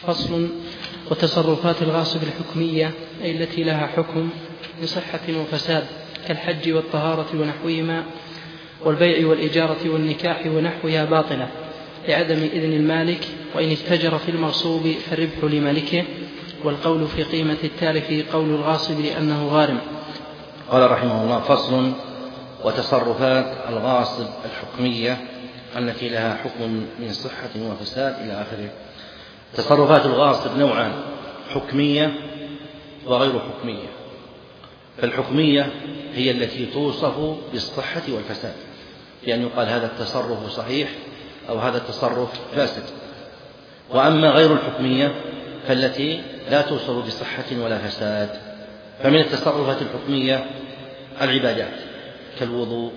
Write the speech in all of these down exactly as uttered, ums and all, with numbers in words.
فصل. وتصرفات الغاصب الحكمية أي التي لها حكم بصحة وفساد كالحج والطهارة ونحوهما، والبيع والإجارة والنكاح ونحوها باطلة لعدم إذن المالك، وإن اتجر في المغصوب فالربح لمالكه، والقول في قيمة التالف قول الغاصب لأنه غارم. قال رحمه الله: فصل. وتصرفات الغاصب الحكمية التي لها حكم من صحة وفساد إلى آخره. تصرفات الغاصب نوعان: حكمية وغير حكمية. فالحكمية هي التي توصف بالصحة والفساد، لأن يقال هذا التصرف صحيح أو هذا التصرف فاسد. وأما غير الحكمية فالتي لا توصف بصحة ولا فساد. فمن التصرفات الحكمية العبادات كالوضوء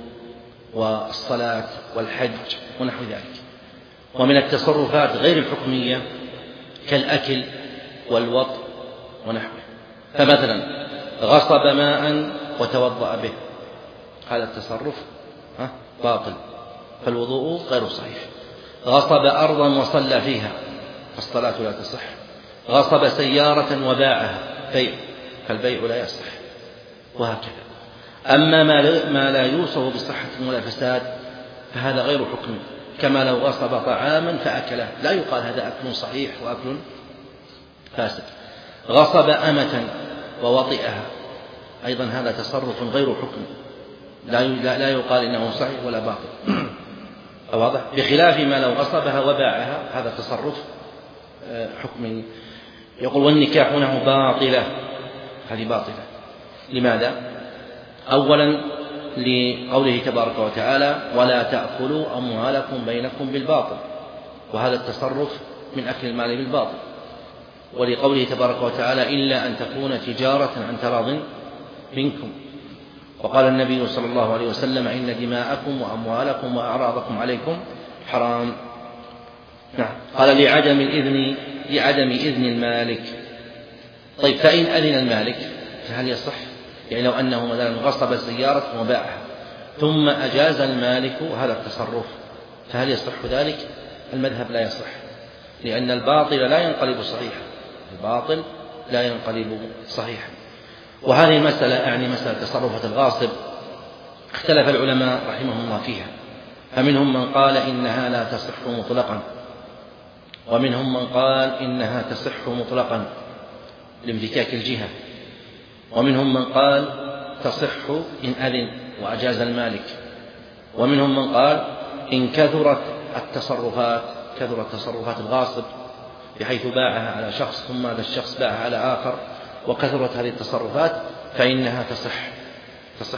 والصلاة والحج ونحو ذلك. ومن التصرفات غير الحكمية كالأكل والوطء ونحوه. فمثلا غصب ماء وتوضأ به، هذا التصرف باطل، فالوضوء غير صحيح. غصب أرضا وصلى فيها، فالصلاة لا تصح. غصب سيارة وباعها، بيع، فالبيع لا يصح، وهكذا. أما ما لا يوصف بصحة ولا فساد فهذا غير حكمي، كما لو غصب طعاما فأكله، لا يقال هذا أكل صحيح وأكل فاسد. غصب أمة ووطئها، أيضا هذا تصرف غير حكمي، لا يقال إنه صحيح ولا باطل. واضح؟ بخلاف ما لو غصبها وباعها، هذا تصرف حكمي. يقول: والنكاح هنا باطلة، هذه باطلة. لماذا؟ أولا لقوله تبارك وتعالى: ولا تأكلوا أموالكم بينكم بالباطل، وهذا التصرف من أكل المال بالباطل. ولقوله تبارك وتعالى: إلا أن تكون تجارة عن تراض منكم. وقال النبي صلى الله عليه وسلم: إن دماءكم وأموالكم وأعراضكم عليكم حرام. نعم. قال: لعدم الإذن لعدم إذن المالك. طيب، فإن أذن المالك فهل يصح؟ يعني لو أنه مثلا غصب سيارة وباعها ثم أجاز المالك هذا التصرف، فهل يصح ذلك؟ المذهب لا يصح، لأن الباطل لا ينقلب صحيحا، الباطل لا ينقلب صحيحا. وهذه المسألة يعني مسألة تصرفات الغاصب اختلف العلماء رحمهم الله فيها، فمنهم من قال إنها لا تصح مطلقا، ومنهم من قال إنها تصح مطلقا لانفكاك الجهة، ومنهم من قال تصح إن أذن وأجاز المالك، ومنهم من قال إن كثرت التصرفات كثرت تصرفات الغاصب بحيث باعها على شخص ثم هذا الشخص باعها على آخر وكثرت هذه التصرفات فإنها تصح تصح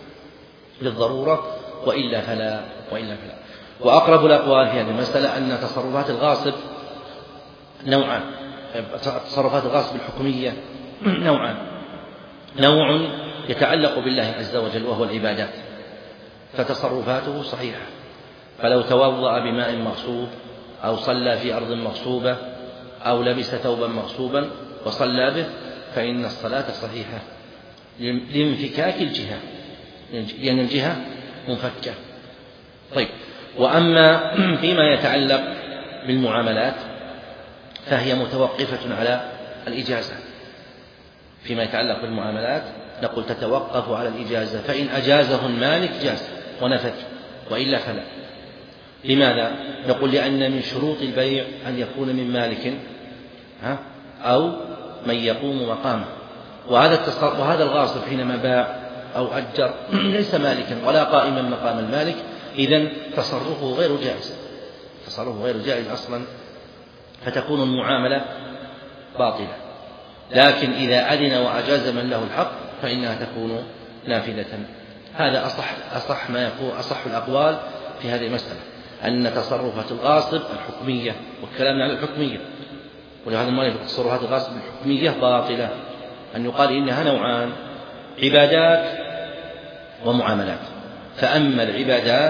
للضرورة، وإلا فلا وإلا فلا. وأقرب الأقوال في هذه المسألة أن تصرفات الغاصب نوعان، تصرفات الغاصب الحكمية نوعان: نوع يتعلق بالله عز وجل وهو العبادات، فتصرفاته صحيحة، فلو توضأ بماء مغصوب أو صلى في أرض مغصوبة أو لبس ثوبا مغصوبا وصلى به فإن الصلاة صحيحة لانفكاك الجهة، لأن الجهة منفكة. طيب، وأما فيما يتعلق بالمعاملات فهي متوقفة على الإجازة. فيما يتعلق بالمعاملات نقول تتوقف على الإجازة، فإن أجازه المالك جاز ونفذ، وإلا فلا. لماذا؟ نقول لأن من شروط البيع أن يكون من مالك أو من يقوم مقامه، وهذا وهذا الغاصب حينما باع أو أجر ليس مالكا ولا قائما مقام المالك، إذن تصرفه غير جائز، تصرفه غير جائز أصلا، فتكون المعاملة باطلة. لكن إذا أذن وأجاز من له الحق فإنها تكون نافذة. هذا أصح أصح ما يكون أصح الأقوال في هذه المسألة، أن تصرفات الغاصب الحكمية، والكلام على الحكمية، ولهذا المؤلف تصرفات الغاصب الحكمية باطلة، أن يقال إنها نوعان: عبادات ومعاملات. فأما العبادات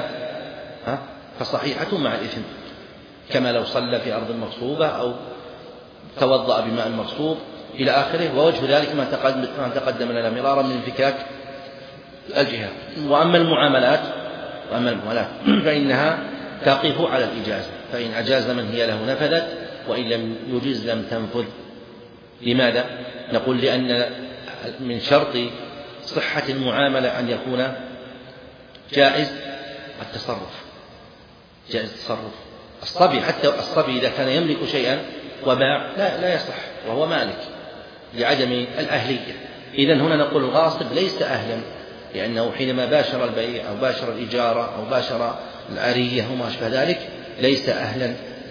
فصحيحة مع الإثم، كما لو صلى في أرض مغصوبة أو توضأ بماء مغصوب إلى آخره، ووجه ذلك ما تقدم, ما تقدم لنا مرارا من انفكاك الجهة. وأما المعاملات وأما المعاملات فإنها تقف على الإجازة، فإن أجاز من هي له نفذت، وإن لم يجز لم تنفذ. لماذا؟ نقول لأن من شرط صحة المعاملة أن يكون جائز التصرف، جائز التصرف. الصبي حتى الصبي إذا كان يملك شيئا وباع لا لا يصح وهو مالك لعدم الأهلية. إذن هنا نقول الغاصب ليس أهلا، لأنه حينما باشر البيع أو باشر الإجارة أو باشر العارية وما أشبه ذلك ليس أهلا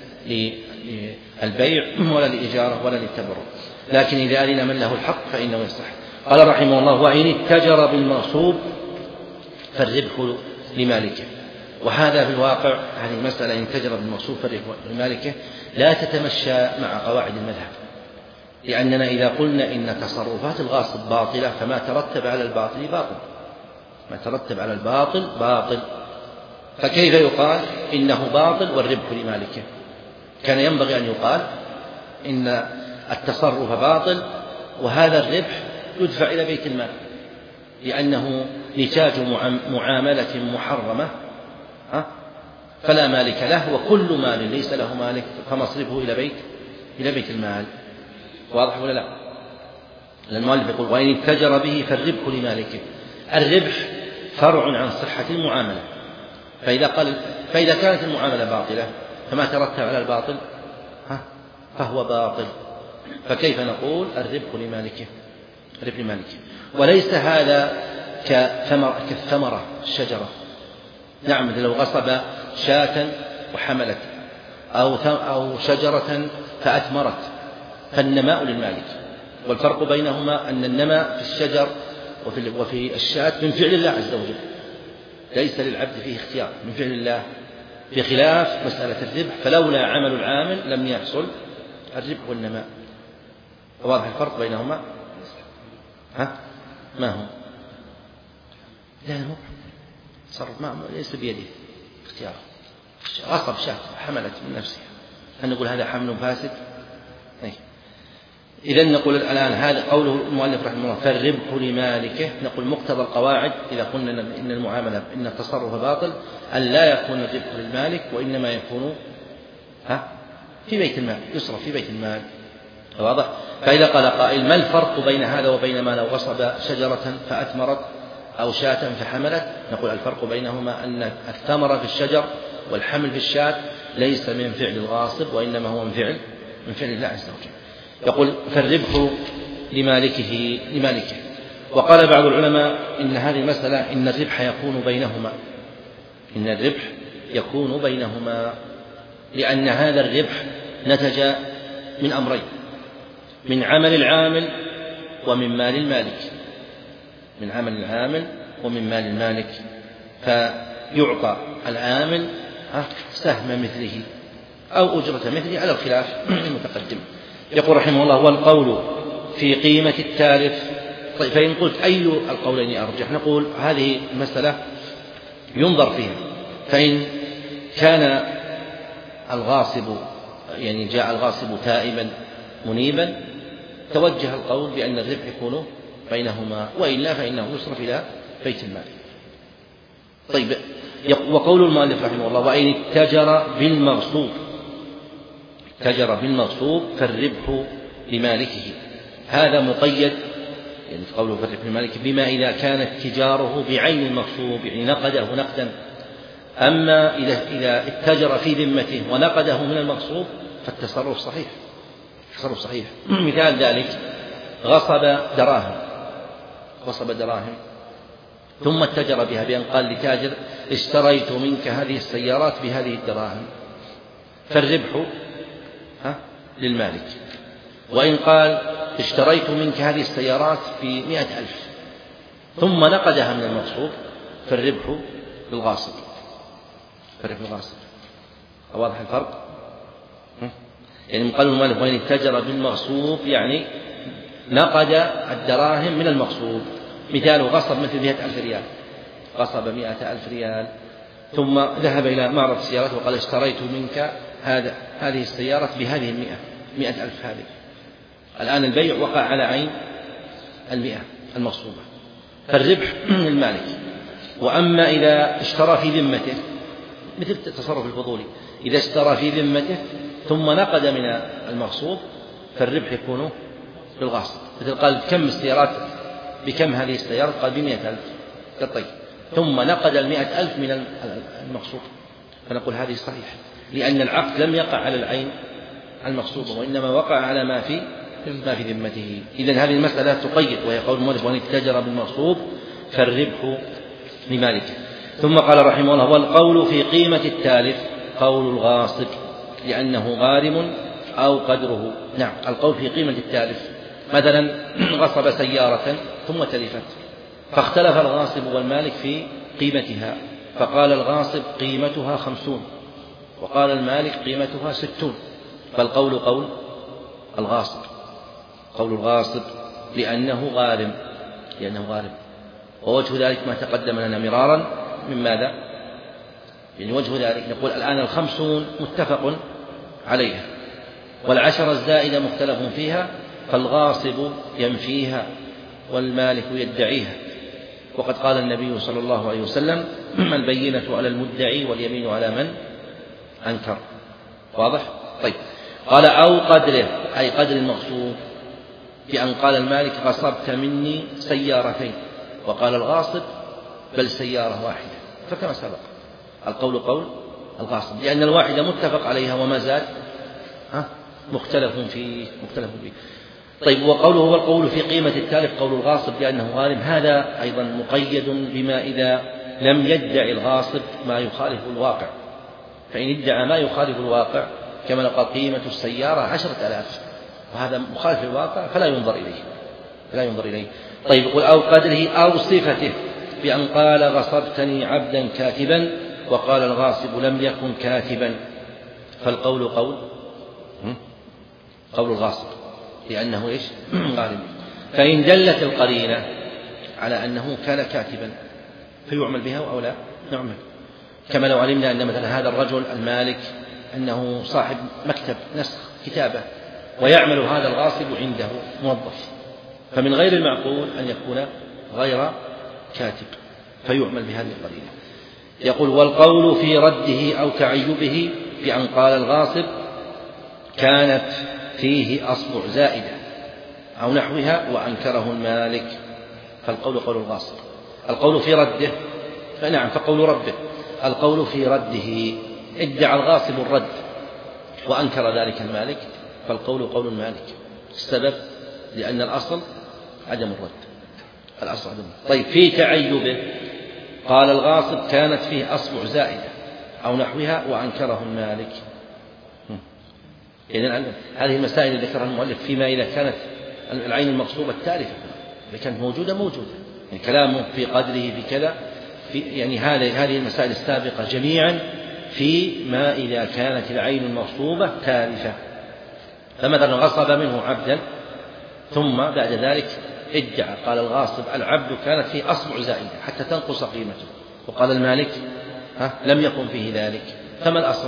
للبيع ولا للإجارة ولا للتبرع. لكن إذا أذن من له الحق فإنه يصح. قال رحمه الله: وإن اتجر بالمغصوب فالربح لمالكه. وهذا في الواقع هذه مسألة إن اتجر بالمغصوب فالربح لمالكه لا تتمشى مع قواعد المذهب، لأننا إذا قلنا إن تصرفات الغاصب باطلة فما ترتب على الباطل باطل، ما ترتب على الباطل باطل، فكيف يقال إنه باطل والربح لمالكه؟ كان ينبغي أن يقال إن التصرف باطل وهذا الربح يدفع إلى بيت المال، لأنه نتاج معاملة محرمة فلا مالك له، وكل مال ليس له مالك فمصرفه إلى بيت إلى بيت المال. واضح ولا لا؟ المؤلف يقول: وإن اتجر به فالربح لمالكه. الربح فرع عن صحة المعاملة، فإذا قال فإذا كانت المعاملة باطلة فما ترتب على الباطل فهو باطل، فكيف نقول الربح لمالكه؟ الربح لمالكه. وليس هذا كثمرة كالثمرة الشجرة. نعم، لو غصب شاة وحملت أو أو شجرة فأثمرت فالنماء للمالك. والفرق بينهما أن النماء في الشجر وفي وفي الشاة من فعل الله عز وجل، ليس للعبد فيه اختيار، من فعل الله، بخلاف مسألة الربح فلولا عمل العامل لم يحصل الربح والنماء. واضح الفرق بينهما؟ ها؟ ما هو؟ لا هو تصرف ما ليس بيده اختيار. غصب شاة حملت من نفسها، هل نقول هذا حمل فاسد؟ إذن نقول الآن هذا قوله المؤلف رحمه الله: فالربح لمالكه. نقول مقتضى القواعد إذا قلنا إن المعاملة إن التصرف باطل أن لا يكون الربح للمالك، وإنما يكون ها في بيت المال، يصرف في بيت المال. واضح؟ فإذا قال قائل: ما الفرق بين هذا وبين ما لو غصب شجرة فأثمرت أو شاة فحملت؟ نقول الفرق بينهما أن الثمرة في الشجر والحمل في الشاة ليس من فعل الغاصب، وإنما هو من فعل من فعل الله عز وجل. يقول: فالربح لمالكه لمالكه. وقال بعض العلماء إن هذه المسألة إن الربح يكون بينهما، إن الربح يكون بينهما، لأن هذا الربح نتج من أمرين: من عمل العامل ومن مال المالك، من عمل العامل ومن مال المالك، فيعطى العامل سهم مثله أو أجرة مثله على الخلاف المتقدم. يقول رحمه الله: والقول في قيمة التالف. طيب، فإن قلت أي القولين أرجح؟ نقول هذه المسألة ينظر فيها، فإن كان الغاصب يعني جاء الغاصب تائبا منيبا توجه القول بأن الربح يكون بينهما، وإلا فإنه يصرف إلى بيت المال. طيب، وقول المؤلف رحمه الله: وإن اتجر بالمغصوب، اتجر بالمغصوب فالربح لمالكه. هذا مقيد يعني في قوله فالربح لمالكه بما إذا كانت تجاره بعين المغصوب، يعني نقده نقدا. أما إذا إذا اتجر في ذمته ونقده من المغصوب فالتصرف صحيح، التصرف صحيح. مثال ذلك: غصب دراهم، غصب دراهم ثم اتجر بها بأن قال لتاجر: اشتريت منك هذه السيارات بهذه الدراهم، فالربح ها للمالك. وإن قال: اشتريت منك هذه السيارات بمئة ألف ثم نقدها من المغصوب فالربح للغاصب، فالربح للغاصب. واضح الفرق؟ يعني قال المؤلف: وإن اتجر بالمغصوب يعني نقد الدراهم من المغصوب. مثال: غصب مثل مئة ألف ريال، غصب مئة ألف ريال ثم ذهب إلى معرض السيارات وقال: اشتريت منك هذا هذه السيارة بهذه المئة، مئة ألف هذه. الآن البيع وقع على عين المئة المغصوبة، فالربح للمالك. وأما إذا اشترى في ذمته مثل التصرف الفضولي، إذا اشترى في ذمته ثم نقد من المغصوب فالربح يكون بالغاصب، مثل قال كم السيارات بكم هذه السيارة؟ قال بمئة ألف كالطيب، ثم نقد المئة ألف من المغصوب، فنقول هذه صحيحة، لأن العقد لم يقع على العين المغصوبة وإنما وقع على ما في ما في ذمته. إذن هذه المسألة تقيد، وهي قول المؤلف وإن اتجر بالمغصوب فالربح لمالكه. ثم قال رحمه الله: والقول في قيمة التالف قول الغاصب لأنه غارم أو قدره. نعم، القول في قيمة التالف، مثلا غصب سيارة ثم تلفت، فاختلف الغاصب والمالك في قيمتها، فقال الغاصب قيمتها خمسون وقال المالك قيمتها ستون، فالقول قول الغاصب، قول الغاصب لأنه غارم لأنه غارم ووجه ذلك ما تقدم لنا مرارا من ماذا؟ يعني وجه ذلك نقول الآن الخمسون متفق عليها والعشرة الزائدة مختلف فيها، فالغاصب ينفيها والمالك يدعيها، وقد قال النبي صلى الله عليه وسلم: البينة على المدعي واليمين على من أنكر. واضح؟ طيب. قال أو قدره، أي قدر المغصوب، بأن قال المالك: غصبت مني سيارتين، وقال الغاصب: بل سيارة واحدة، فكما سبق القول قول الغاصب، لأن الواحدة متفق عليها وما زال مختلف فيه مختلف فيه. طيب، وقوله هو القول في قيمة التالف قول الغاصب لأنه غارم، هذا أيضا مقيد بما إذا لم يدعي الغاصب ما يخالف الواقع، فإن ادعى ما يخالف الواقع كما لو قال قيمة السيارة عشرة آلاف وهذا مخالف الواقع فلا ينظر إليه لا ينظر إليه. طيب، يقول أو قدره أو صفته، بأن قال: غصبتني عبدا كاتبا، وقال الغاصب: لم يكن كاتبا، فالقول قول قول الغاصب لأنه إيش؟ غارم. فإن دلت القرينة على أنه كان كاتبا فيعمل بها أو لا نعمل، كما لو علمنا أن مثلا هذا الرجل المالك أنه صاحب مكتب نسخ كتابة ويعمل هذا الغاصب عنده موظف، فمن غير المعقول أن يكون غير كاتب فيعمل بهذه القرينة. يقول: والقول في رده أو تعيبه، بأن قال الغاصب: كانت فيه أصبع زائدة أو نحوها، وأنكره المالك، فالقول قول الغاصب. القول في رده، فنعم، فقول ربه. القول في رده، ادعى الغاصب الرد وأنكر ذلك المالك، فالقول قول المالك. السبب لأن الأصل عدم الرد، الأصل عدم الرد. طيب، في تعيبه قال الغاصب: كانت فيه أصبع زائدة أو نحوها، وأنكره المالك. إذن هذه المسائل اللي ذكرها المؤلف فيما إذا كانت العين المغصوبة التالفة، إذا كانت موجودة موجودة، يعني كلامه في قدره في كذا، في يعني هذه هذه المسائل السابقة جميعا فيما إذا كانت العين المغصوبة تالفة. فمثلا غصب منه عبدا ثم بعد ذلك ادعى، قال الغاصب: العبد كانت فيه أصبع زائدة حتى تنقص قيمته، وقال المالك: ها لم يكن فيه ذلك، فما الأصل؟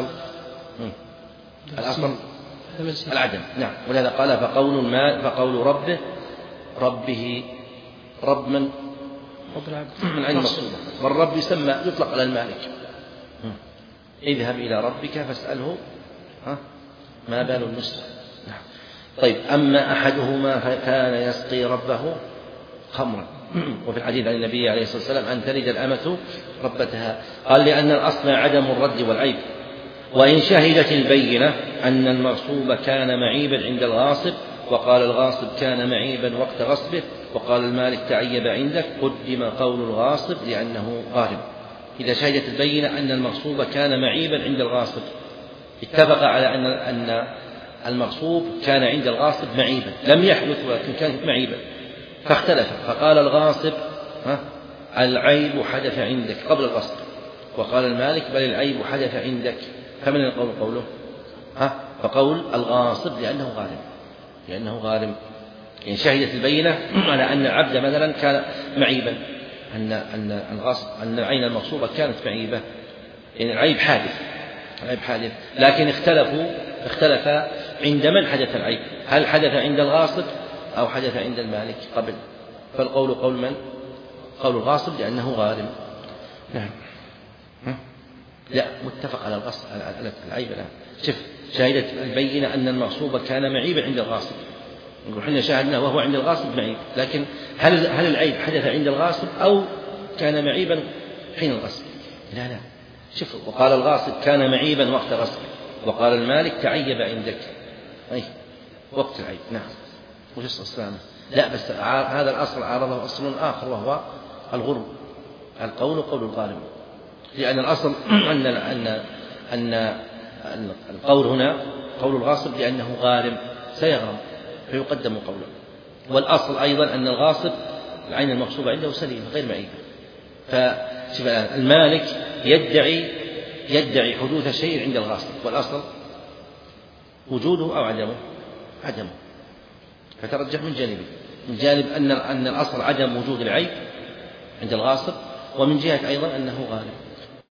الأصل العدم. نعم، ولهذا قال: فقول المال فقول ربه ربه رب من من عين مقصودة، والرب يسمى يطلق على المالك. اذهب إلى ربك فاسأله ما بال النسوة. نعم. طيب، أما أحدهما كان يسقي ربه خمرا، وفي الحديث عن النبي عليه الصلاة والسلام: أن تلد الأمة ربتها. قال: لأن الأصل عدم الرد والعيب. وإن شهدت البينة أن المغصوب كان معيبا عند الغاصب، وقال الغاصب: كان معيبا وقت غصبه، وقال المالك: تعيب عندك، قدم قول الغاصب لأنه غارم. إذا شهدت البينة أن المغصوب كان معيبا عند الغاصب، اتفق على أن أن المغصوب كان عند الغاصب معيبا، لم يحدث ولكن كان معيبا، فاختلف، فقال الغاصب: ها العيب حدث عندك قبل الغصب، وقال المالك: بل العيب حدث عندك، فمن القول قوله؟ ها فقول الغاصب لأنه غارم لأنه غارم. يعني شهدت البينة على أن العبد مثلا كان معيبا، أن أن الغاصب أن العين المغصوبة كانت معيبة، يعني العيب حادث العيب حادث لكن اختلفوا اختلف عند من حدث العيب، هل حدث عند الغاصب أو حدث عند المالك قبل؟ فالقول قول من؟ قول الغاصب لأنه غارم. نعم. لا، متفق على الغصب على العيب. الآن شوف شاهدت البينة أن المغصوب كان معيبا عند الغاصب، نقول حنا شاهدنا وهو عند الغاصب معيب، لكن هل هل العيب حدث عند الغاصب أو كان معيبا حين الغصب؟ لا لا، شوف وقال الغاصب كان معيبا وقت غصب، وقال المالك تعيب عندك أي وقت العيب. نعم وش السلامة؟ لا بس هذا الأصل عارضه أصل آخر وهو الغرم، القول قول الغالب، لأن الأصل أن أن أن القول هنا قول الغاصب لأنه غارم سيغرم فيقدم قوله، والأصل أيضا أن الغاصب العين المغصوبة عنده سليمة غير معيبة. فشوف المالك يدعي يدعي حدوث شيء عند الغاصب، والأصل وجوده أو عدمه عدمه، فترجح من جانبين، من جانب أن أن الأصل عدم وجود العيب عند الغاصب، ومن جهة أيضا أنه غالب.